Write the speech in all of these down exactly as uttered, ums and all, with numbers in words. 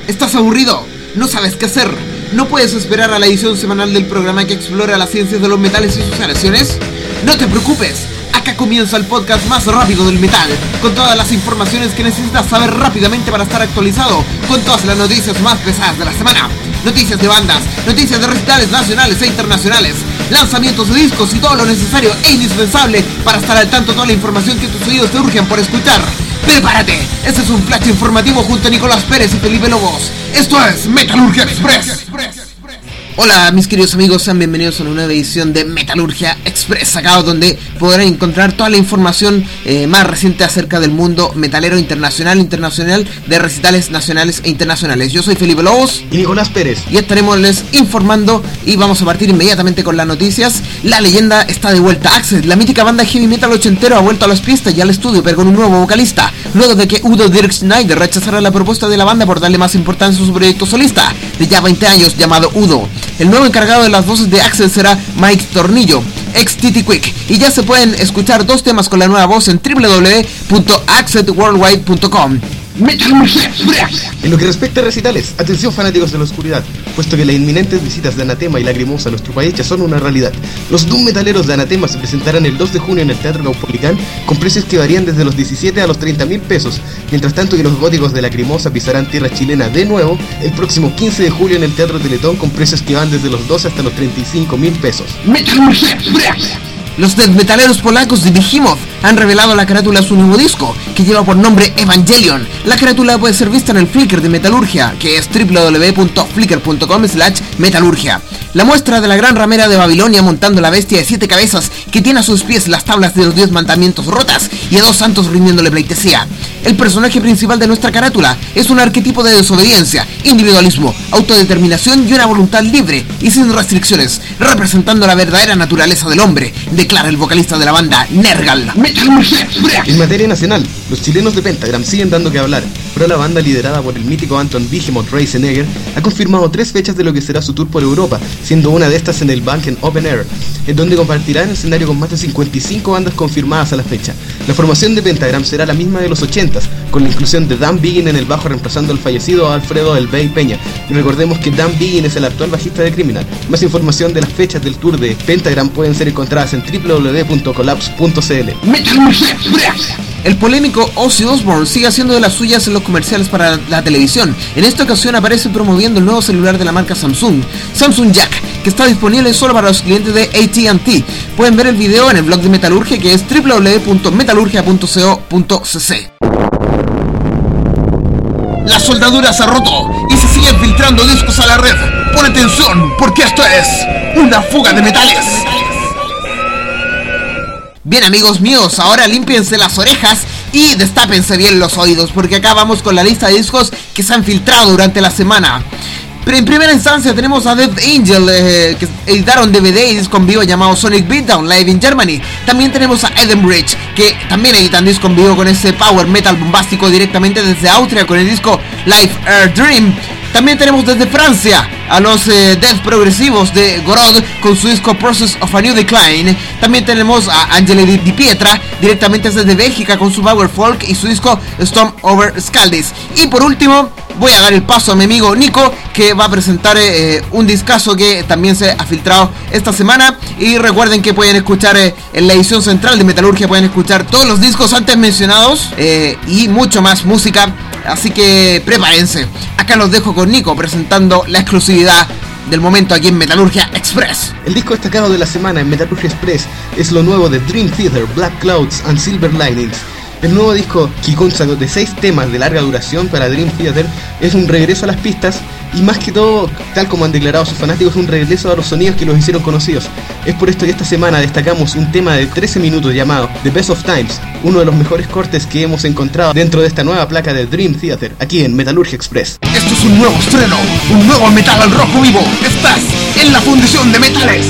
¿Estás aburrido? ¿No sabes qué hacer? ¿No puedes esperar a la edición semanal del programa que explora las ciencias de los metales y sus relaciones? No te preocupes, acá comienza el podcast más rápido del metal, con todas las informaciones que necesitas saber rápidamente para estar actualizado, con todas las noticias más pesadas de la semana. Noticias de bandas, noticias de recitales nacionales e internacionales, lanzamientos de discos y todo lo necesario e indispensable para estar al tanto de toda la información que tus oídos te urgen por escuchar. ¡Prepárate! Este es un flash informativo junto a Nicolás Pérez y Felipe Lobos. Esto es Metalurgia Express. Hola mis queridos amigos, sean bienvenidos a una nueva edición de Metalurgia Express, acá donde podrán encontrar toda la información eh, más reciente acerca del mundo metalero internacional, internacional, de recitales nacionales e internacionales. Yo soy Felipe Lobos y Nicolás Pérez, y estaremos les informando y vamos a partir inmediatamente con las noticias. La leyenda está de vuelta. Axxed, la mítica banda heavy metal ochentero, ha vuelto a las pistas y al estudio, pero con un nuevo vocalista, luego de que Udo Dirk Schneider rechazara la propuesta de la banda por darle más importancia a su proyecto solista de ya veinte años llamado Udo. El nuevo encargado de las voces de Axxed será Mike Tornillo, ex T T Quick, y ya se pueden escuchar dos temas con la nueva voz en w w w punto axxed worldwide punto com. En lo que respecta a recitales, atención fanáticos de la oscuridad, puesto que las inminentes visitas de Anatema y Lacrimosa a nuestro país ya son una realidad. Los Doom metaleros de Anatema se presentarán el dos de junio en el Teatro Caupolicán con precios que varían desde los diecisiete a los treinta mil pesos, mientras tanto que los góticos de Lacrimosa pisarán tierra chilena de nuevo el próximo quince de julio en el Teatro Teletón con precios que van desde los doce hasta los treinta y cinco mil pesos. Los death metaleros polacos de Behemoth han revelado la carátula de su nuevo disco, que lleva por nombre Evangelion. La carátula puede ser vista en el Flickr de Metalurgia, que es w w w punto flickr punto com slash metalurgia. La muestra de la gran ramera de Babilonia montando la bestia de siete cabezas que tiene a sus pies las tablas de los diez mandamientos rotas y a dos santos rindiéndole pleitesía. El personaje principal de nuestra carátula es un arquetipo de desobediencia, individualismo, autodeterminación y una voluntad libre y sin restricciones, representando la verdadera naturaleza del hombre, declara el vocalista de la banda, Nergal. En materia nacional, los chilenos de Pentagram siguen dando que hablar, pero la banda liderada por el mítico Anton Behemoth Reisenegger ha confirmado tres fechas de lo que será su tour por Europa, siendo una de estas en el Wacken Open Air, en donde compartirá el escenario con más de cincuenta y cinco bandas confirmadas a la fecha. La formación de Pentagram será la misma de los ochentas, con la inclusión de Dan Biggin en el bajo reemplazando al fallecido Alfredo El Bey Peña, y recordemos que Dan Biggin es el actual bajista de Criminal. Más información de las fechas del tour de Pentagram pueden ser encontradas en w w w punto collapse punto c l. El polémico Ozzy Osbourne sigue haciendo de las suyas en los comerciales para la televisión. En esta ocasión aparece promoviendo el nuevo celular de la marca Samsung, Samsung Jack, que está disponible solo para los clientes de A T and T. Pueden ver el video en el blog de Metalurgia, que es w w w punto metalurgia punto co punto c c. La soldadura se ha roto y se siguen filtrando discos a la red. Pon atención, porque esto es una fuga de metales. Bien amigos míos, ahora límpiense las orejas y destápense bien los oídos, porque acá vamos con la lista de discos que se han filtrado durante la semana. Pero en primera instancia tenemos a Death Angel, eh, que editaron D V D y disco en vivo llamado Sonic Beatdown Live in Germany. También tenemos a Eden Bridge, que también editan disco en vivo con ese power metal bombástico directamente desde Austria con el disco Life Air Dream. También tenemos desde Francia a los eh, death progresivos de Gorod con su disco Process of a New Decline. También tenemos a Angele Di Pietra directamente desde Bélgica con su power folk y su disco Storm Over Scaldis. Y por último voy a dar el paso a mi amigo Nico, que va a presentar eh, un discazo que también se ha filtrado esta semana. Y recuerden que pueden escuchar eh, en la edición central de Metalurgia, pueden escuchar todos los discos antes mencionados eh, y mucho más música. Así que prepárense. Acá los dejo con Nico presentando la exclusividad del momento aquí en Metalurgia Express. El disco destacado de la semana en Metalurgia Express es lo nuevo de Dream Theater, Black Clouds and Silver Linings. El nuevo disco, que consta de seis temas de larga duración para Dream Theater, es un regreso a las pistas y más que todo, tal como han declarado sus fanáticos, un regreso a los sonidos que los hicieron conocidos. Es por esto que esta semana destacamos un tema de trece minutos llamado The Best of Times, uno de los mejores cortes que hemos encontrado dentro de esta nueva placa de Dream Theater, aquí en Metalurgia Express. Esto es un nuevo estreno, un nuevo metal al rojo vivo. Estás en la fundición de metales.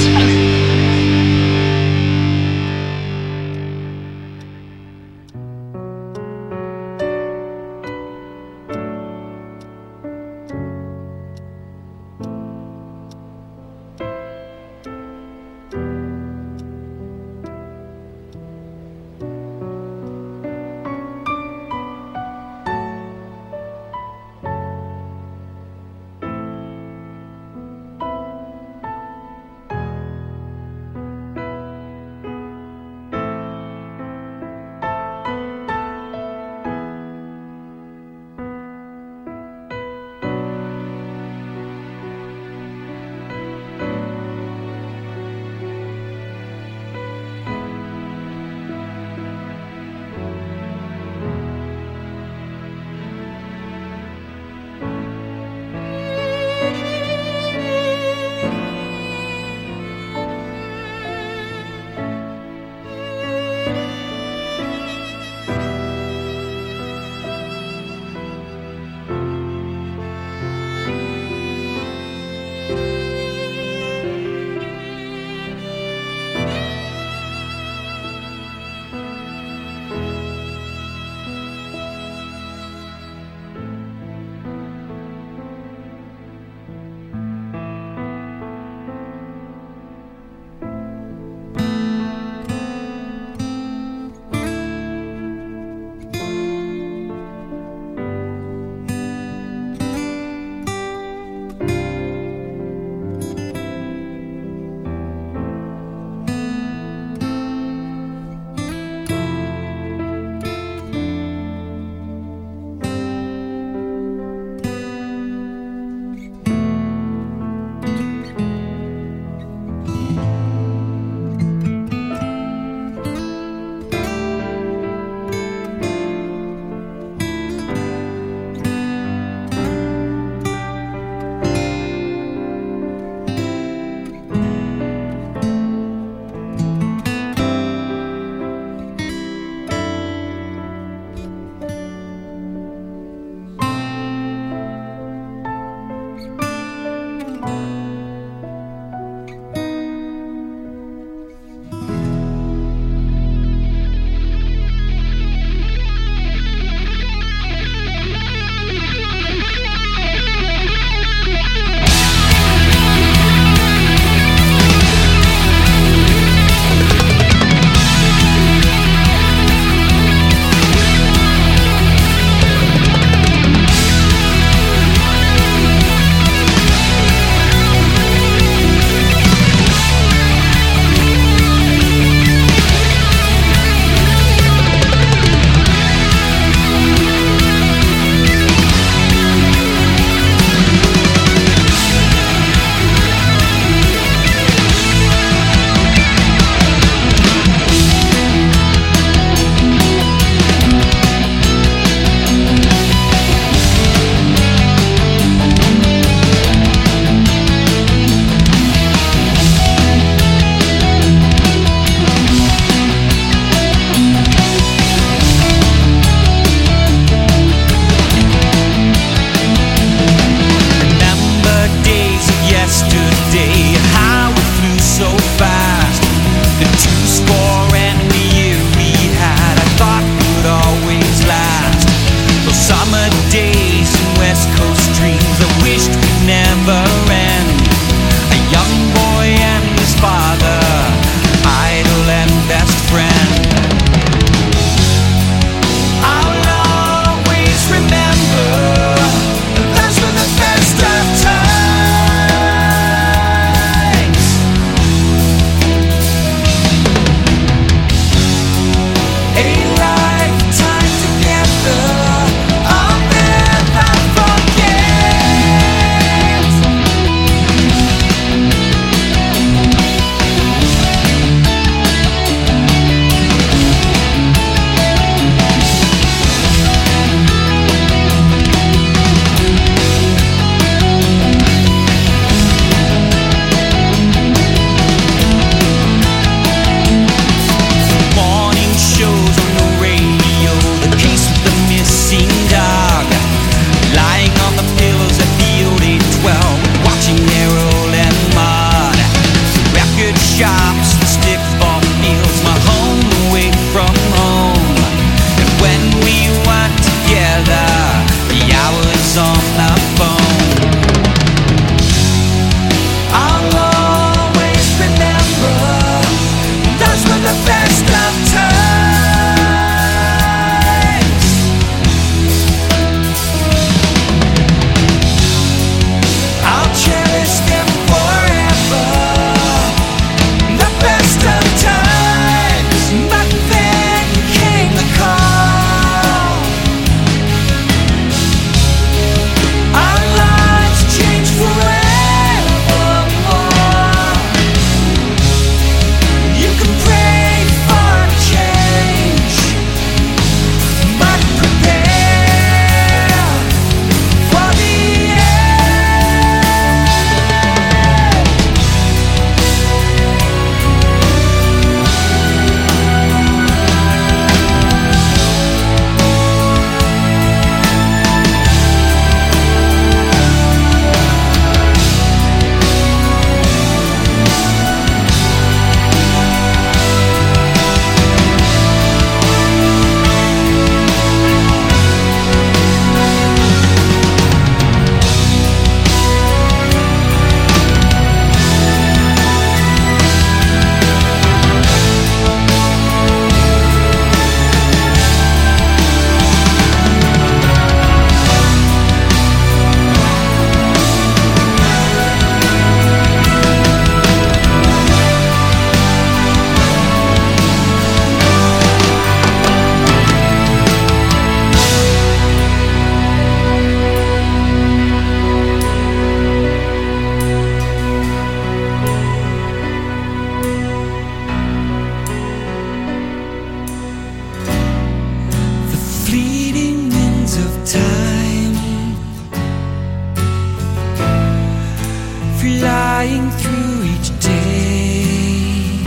flying through each day.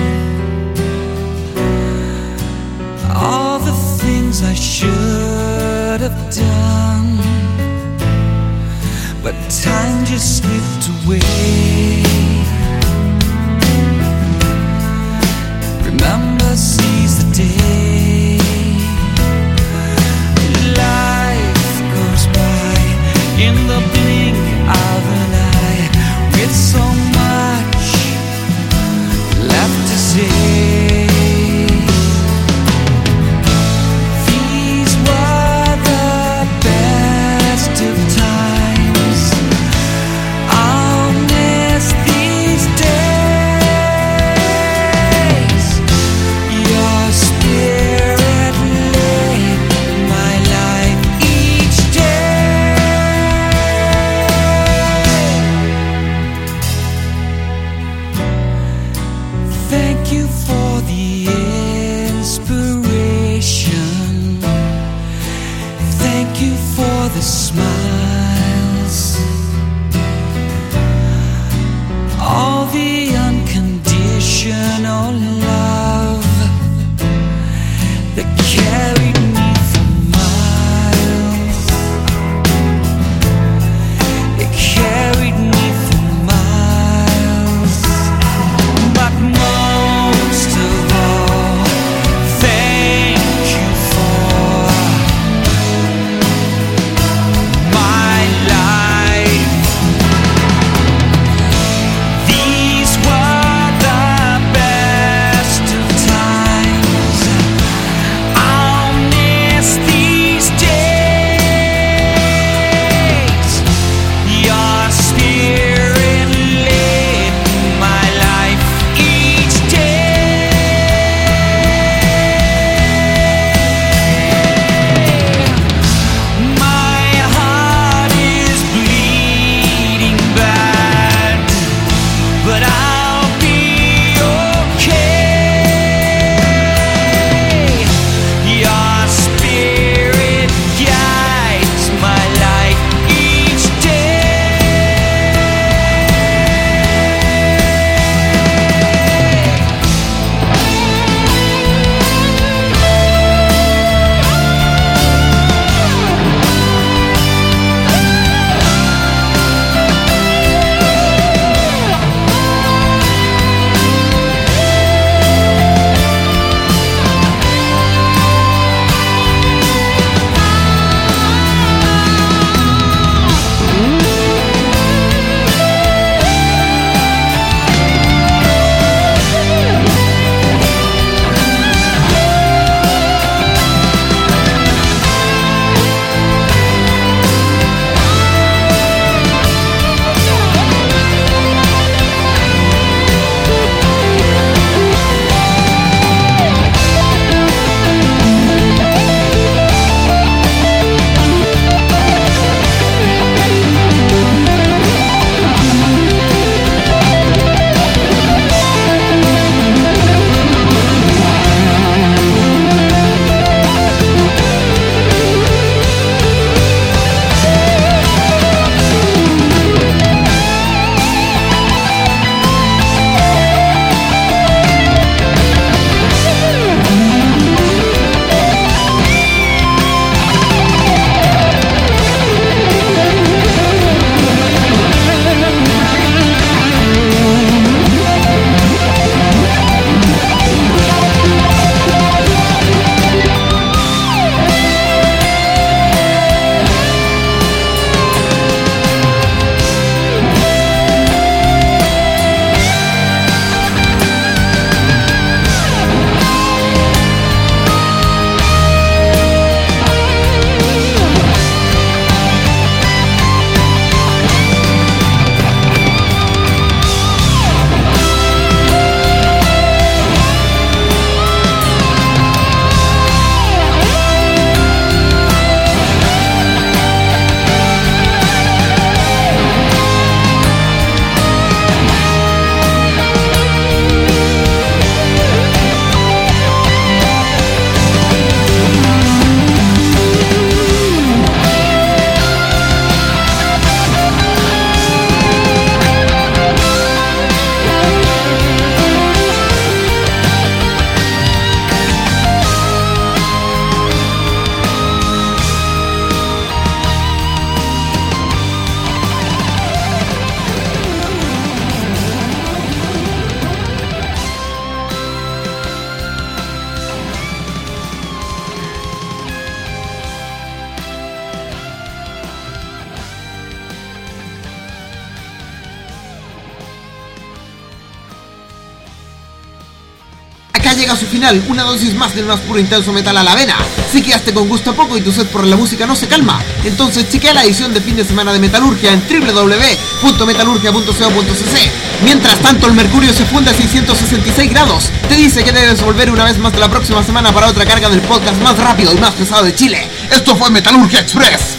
All the things I should have done, but time just slipped away. Remember, seize the day. Life goes by in the blink of an eye, with so much left to say. These were the best of times. I'll miss these days. Your spirit lit my life each day. Thank you for acá llega a su final, una dosis más del más puro intenso metal a la vena. Si quedaste con gusto a poco y tu sed por la música no se calma, entonces chequea la edición de fin de semana de Metalurgia en doble u doble u doble u punto metalurgia punto co punto c c. Mientras tanto, el mercurio se funde a seiscientos sesenta y seis grados. Te dice que debes volver una vez más la próxima semana para otra carga del podcast más rápido y más pesado de Chile. Esto fue Metalurgia Express.